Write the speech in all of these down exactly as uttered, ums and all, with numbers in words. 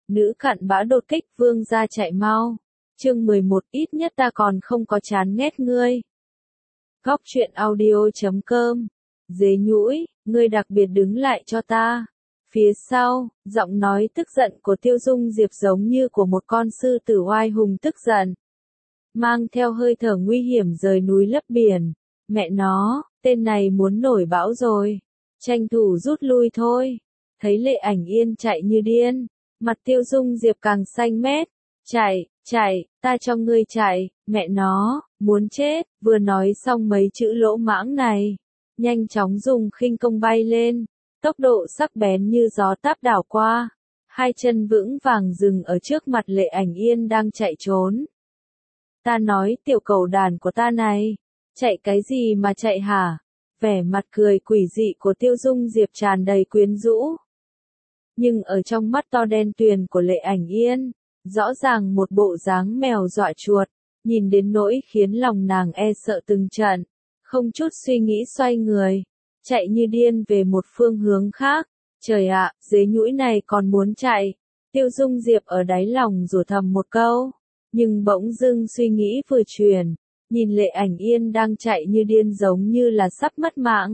Nữ cặn bã đột kích vương gia chạy mau. Chương mười một ít nhất ta còn không có chán ghét ngươi. Góc truyện audio chấm com. Dế nhũi, ngươi đặc biệt đứng lại cho ta. Phía sau, giọng nói tức giận của Tiêu Dung Diệp giống như của một con sư tử oai hùng tức giận. Mang theo hơi thở nguy hiểm rời núi lấp biển. Mẹ nó, tên này muốn nổi bão rồi. Tranh thủ rút lui thôi. Thấy Lệ Ảnh Yên chạy như điên. Mặt Tiêu Dung Diệp càng xanh mét. Chạy, chạy, ta cho ngươi chạy, mẹ nó, muốn chết, vừa nói xong mấy chữ lỗ mãng này. Nhanh chóng dùng khinh công bay lên, tốc độ sắc bén như gió táp đảo qua. Hai chân vững vàng dừng ở trước mặt Lệ Ảnh Yên đang chạy trốn. Ta nói tiểu cẩu đàn của ta này, chạy cái gì mà chạy hả? Vẻ mặt cười quỷ dị của Tiêu Dung Diệp tràn đầy quyến rũ. Nhưng ở trong mắt to đen tuyền của Lệ Ảnh Yên, rõ ràng một bộ dáng mèo dọa chuột, nhìn đến nỗi khiến lòng nàng e sợ từng trận, không chút suy nghĩ xoay người, chạy như điên về một phương hướng khác. Trời ạ, dế nhũi này còn muốn chạy. Tiêu Dung Diệp ở đáy lòng rủa thầm một câu, nhưng bỗng dưng suy nghĩ vừa chuyển, nhìn Lệ Ảnh Yên đang chạy như điên giống như là sắp mất mạng.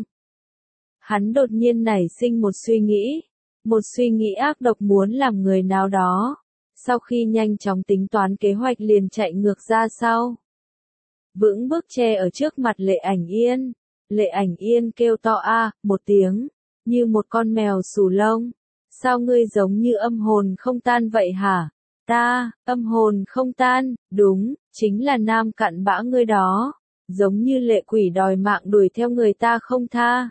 Hắn đột nhiên nảy sinh một suy nghĩ, một suy nghĩ ác độc muốn làm người nào đó. Sau khi nhanh chóng tính toán kế hoạch liền chạy ngược ra sau. Vững bước che ở trước mặt Lệ Ảnh Yên. Lệ Ảnh Yên kêu to a một tiếng, như một con mèo xù lông. Sao ngươi giống như âm hồn không tan vậy hả? Ta, âm hồn không tan, đúng, chính là nam cặn bã ngươi đó. Giống như lệ quỷ đòi mạng đuổi theo người ta không tha.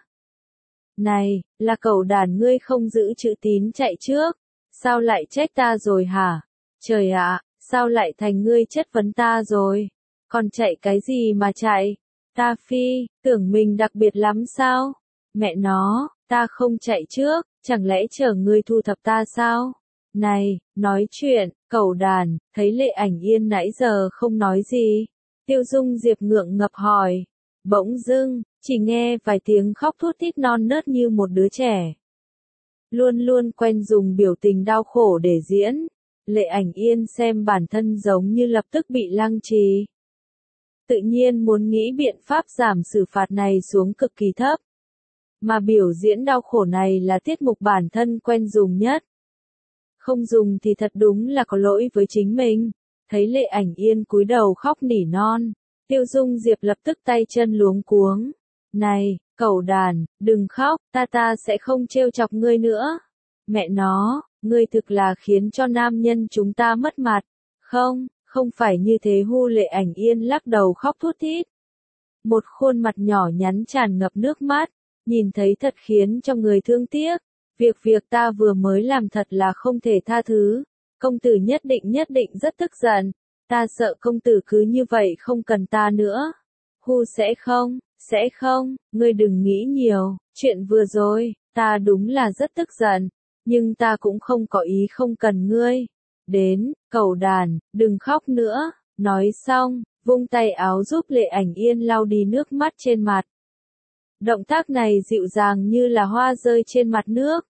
Này, là cẩu đàn ngươi không giữ chữ tín chạy trước. Sao lại trách ta rồi hả? Trời ạ, sao lại thành ngươi chất vấn ta rồi? Còn chạy cái gì mà chạy? Ta phi, tưởng mình đặc biệt lắm sao? Mẹ nó, ta không chạy trước, chẳng lẽ chờ ngươi thu thập ta sao? Này, nói chuyện, cẩu đàn, thấy Lệ Ảnh Yên nãy giờ không nói gì. Tiêu Dung Diệp ngượng ngập hỏi. Bỗng dưng, chỉ nghe vài tiếng khóc thút thít non nớt như một đứa trẻ. Luôn luôn quen dùng biểu tình đau khổ để diễn. Lệ Ảnh Yên xem bản thân giống như lập tức bị lăng trì. Tự nhiên muốn nghĩ biện pháp giảm xử phạt này xuống cực kỳ thấp. Mà biểu diễn đau khổ này là tiết mục bản thân quen dùng nhất. Không dùng thì thật đúng là có lỗi với chính mình. Thấy Lệ Ảnh Yên cúi đầu khóc nỉ non. Tiêu Dung Diệp lập tức tay chân luống cuống. Này, cẩu đàn, đừng khóc, ta ta sẽ không trêu chọc ngươi nữa. Mẹ nó, ngươi thực là khiến cho nam nhân chúng ta mất mặt. Không, không phải như thế hu. Lệ Ảnh Yên lắc đầu khóc thút thít. Một khuôn mặt nhỏ nhắn tràn ngập nước mắt, nhìn thấy thật khiến cho người thương tiếc. Việc việc ta vừa mới làm thật là không thể tha thứ. Công tử nhất định nhất định rất tức giận. Ta sợ công tử cứ như vậy không cần ta nữa. Hu sẽ không, sẽ không, ngươi đừng nghĩ nhiều, chuyện vừa rồi, ta đúng là rất tức giận, nhưng ta cũng không có ý không cần ngươi. Đến, cẩu đàn, đừng khóc nữa, nói xong, vung tay áo giúp Lệ Ảnh Yên lau đi nước mắt trên mặt. Động tác này dịu dàng như là hoa rơi trên mặt nước.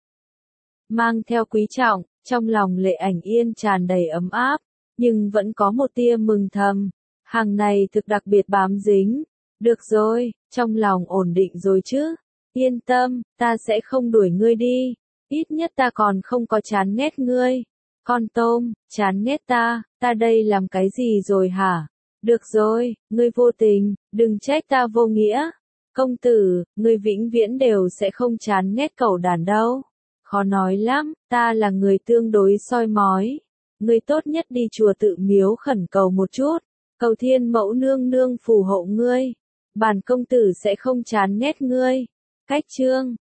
Mang theo quý trọng, trong lòng Lệ Ảnh Yên tràn đầy ấm áp, nhưng vẫn có một tia mừng thầm. Hàng này thực đặc biệt bám dính. Được rồi, trong lòng ổn định rồi chứ. Yên tâm, ta sẽ không đuổi ngươi đi. Ít nhất ta còn không có chán ghét ngươi. Con tôm, chán ghét ta, ta đây làm cái gì rồi hả? Được rồi, ngươi vô tình, đừng trách ta vô nghĩa. Công tử, ngươi vĩnh viễn đều sẽ không chán ghét cẩu đàn đâu. Khó nói lắm, ta là người tương đối soi mói. Ngươi tốt nhất đi chùa Tự Miếu khẩn cầu một chút. Cầu Thiên Mẫu nương nương phù hộ ngươi. Bản công tử sẽ không chán ghét ngươi. Cách chương